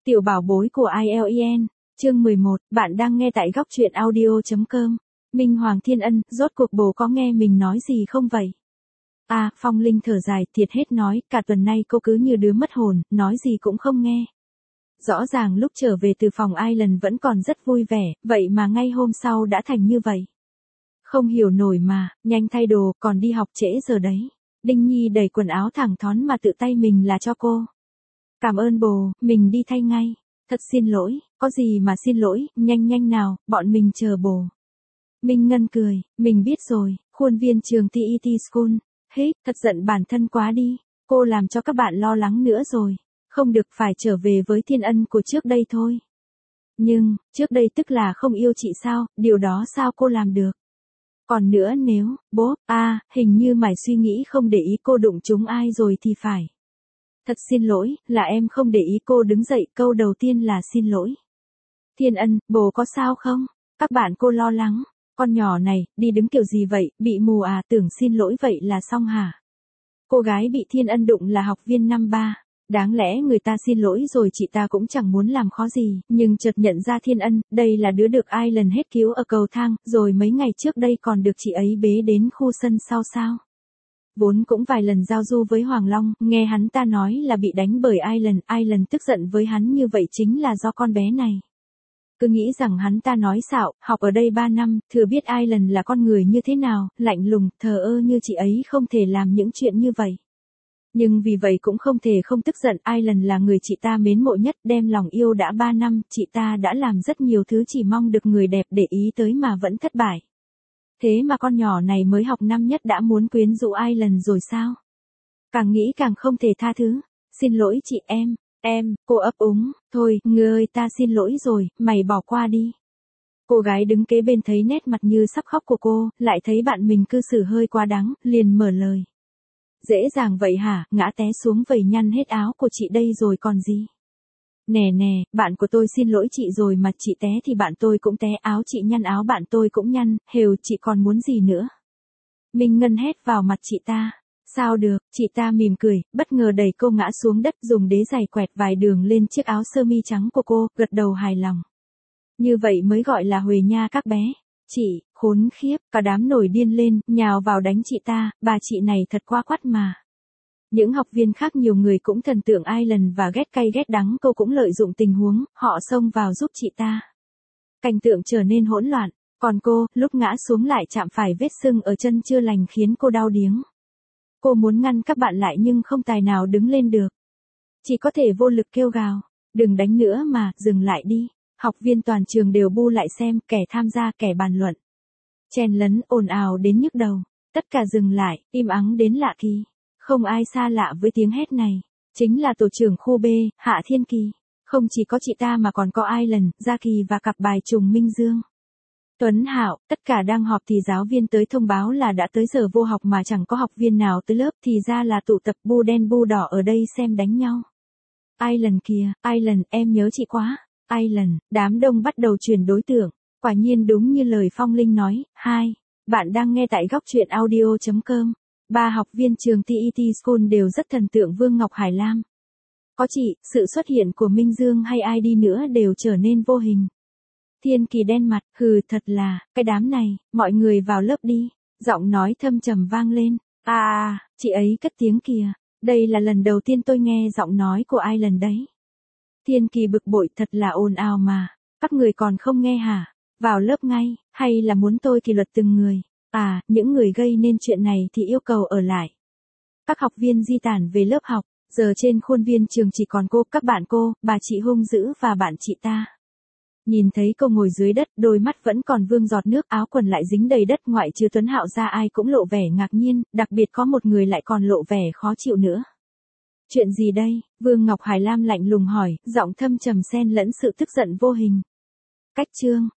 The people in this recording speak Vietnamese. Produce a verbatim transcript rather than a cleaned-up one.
Tiểu bảo bối của i e lờ e en, chương mười một, bạn đang nghe tại góc truyện audio.com. Minh Hoàng Thiên Ân, rốt cuộc bố có nghe mình nói gì không vậy? À, Phong Linh thở dài, thiệt hết nói, cả tuần nay cô cứ như đứa mất hồn, nói gì cũng không nghe. Rõ ràng lúc trở về từ phòng Island vẫn còn rất vui vẻ, vậy mà ngay hôm sau đã thành như vậy. Không hiểu nổi mà, nhanh thay đồ, còn đi học trễ giờ đấy. Đinh Nhi đẩy quần áo thẳng thắn mà tự tay mình là cho cô. Cảm ơn bồ, mình đi thay ngay. Thật xin lỗi, có gì mà xin lỗi, nhanh nhanh nào, bọn mình chờ bồ. Minh Ngân cười, mình biết rồi, khuôn viên trường tê e tê School. Hết, thật giận bản thân quá đi, cô làm cho các bạn lo lắng nữa rồi. Không được, phải trở về với Thiên Ân của trước đây thôi. Nhưng, trước đây tức là không yêu chị sao, điều đó sao cô làm được? Còn nữa nếu, bố, à, hình như mày suy nghĩ không để ý cô đụng trúng ai rồi thì phải. Thật xin lỗi, là em không để ý. Cô đứng dậy, câu đầu tiên là xin lỗi. Thiên Ân, bố có sao không? Các bạn cô lo lắng. Con nhỏ này, đi đứng kiểu gì vậy, bị mù à, tưởng xin lỗi vậy là xong hả? Cô gái bị Thiên Ân đụng là học viên năm ba. Đáng lẽ người ta xin lỗi rồi chị ta cũng chẳng muốn làm khó gì, nhưng chợt nhận ra Thiên Ân, đây là đứa được Island hết cứu ở cầu thang, rồi mấy ngày trước đây còn được chị ấy bế đến khu sân sau sao. Vốn cũng vài lần giao du với Hoàng Long, nghe hắn ta nói là bị đánh bởi Island, Island tức giận với hắn như vậy chính là do con bé này. Cứ nghĩ rằng hắn ta nói xạo, học ở đây ba năm, thừa biết Island là con người như thế nào, lạnh lùng, thờ ơ như chị ấy không thể làm những chuyện như vậy. Nhưng vì vậy cũng không thể không tức giận, Island là người chị ta mến mộ nhất, đem lòng yêu đã ba năm, chị ta đã làm rất nhiều thứ chỉ mong được người đẹp để ý tới mà vẫn thất bại. Thế mà con nhỏ này mới học năm nhất đã muốn quyến rũ Island rồi sao? Càng nghĩ càng không thể tha thứ. Xin lỗi chị em, em, cô ấp úng, thôi, ngươi ơi ta xin lỗi rồi, mày bỏ qua đi. Cô gái đứng kế bên thấy nét mặt như sắp khóc của cô, lại thấy bạn mình cư xử hơi quá đáng, liền mở lời. Dễ dàng vậy hả, ngã té xuống vầy nhăn hết áo của chị đây rồi còn gì? Nè nè, bạn của tôi xin lỗi chị rồi mà, chị té thì bạn tôi cũng té, áo chị nhăn áo bạn tôi cũng nhăn, hều chị còn muốn gì nữa? Minh Ngân hét vào mặt chị ta. Sao được, chị ta mỉm cười, bất ngờ đẩy cô ngã xuống đất, dùng đế giày quẹt vài đường lên chiếc áo sơ mi trắng của cô, gật đầu hài lòng. Như vậy mới gọi là huề nha các bé. Chị, khốn khiếp, cả đám nổi điên lên, nhào vào đánh chị ta, bà chị này thật quá quắt mà. Những học viên khác nhiều người cũng thần tượng Island và ghét cay ghét đắng, cô cũng lợi dụng tình huống, họ xông vào giúp chị ta. Cảnh tượng trở nên hỗn loạn, còn cô, lúc ngã xuống lại chạm phải vết sưng ở chân chưa lành khiến cô đau điếng. Cô muốn ngăn các bạn lại nhưng không tài nào đứng lên được. Chỉ có thể vô lực kêu gào, đừng đánh nữa mà, dừng lại đi. Học viên toàn trường đều bu lại xem, kẻ tham gia kẻ bàn luận. Chen lấn ồn ào đến nhức đầu, tất cả dừng lại, im ắng đến lạ kỳ. Không ai xa lạ với tiếng hét này, chính là tổ trưởng khu B, Hạ Thiên Kỳ. Không chỉ có chị ta mà còn có Island, Gia Kỳ và cặp bài trùng Minh Dương. Tuấn Hạo, tất cả đang họp thì giáo viên tới thông báo là đã tới giờ vô học mà chẳng có học viên nào tới lớp, thì ra là tụ tập bu đen bu đỏ ở đây xem đánh nhau. Island kìa, Island, em nhớ chị quá. Island, đám đông bắt đầu chuyển đối tượng. Quả nhiên đúng như lời Phong Linh nói. Hai, bạn đang nghe tại góc truyện audio.com. Ba học viên trường tê e tê School đều rất thần tượng Vương Ngọc Hải Lam. Có chị, sự xuất hiện của Minh Dương hay ai đi nữa đều trở nên vô hình. Thiên Kỳ đen mặt, hừ thật là, cái đám này, mọi người vào lớp đi. Giọng nói thâm trầm vang lên. À, chị ấy cất tiếng kìa. Đây là lần đầu tiên tôi nghe giọng nói của Island đấy. Thiên Kỳ bực bội, thật là ồn ào mà. Các người còn không nghe hả? Vào lớp ngay, hay là muốn tôi kỷ luật từng người? À, những người gây nên chuyện này thì yêu cầu ở lại. Các học viên di tản về lớp học, giờ trên khuôn viên trường chỉ còn cô, các bạn cô, bà chị hung dữ và bạn chị ta. Nhìn thấy cô ngồi dưới đất, đôi mắt vẫn còn vương giọt nước, áo quần lại dính đầy đất, ngoại trừ Tuấn Hạo ra ai cũng lộ vẻ ngạc nhiên, đặc biệt có một người lại còn lộ vẻ khó chịu nữa. Chuyện gì đây? Vương Ngọc Hải Lam lạnh lùng hỏi, giọng thâm trầm xen lẫn sự tức giận vô hình. Cách chương,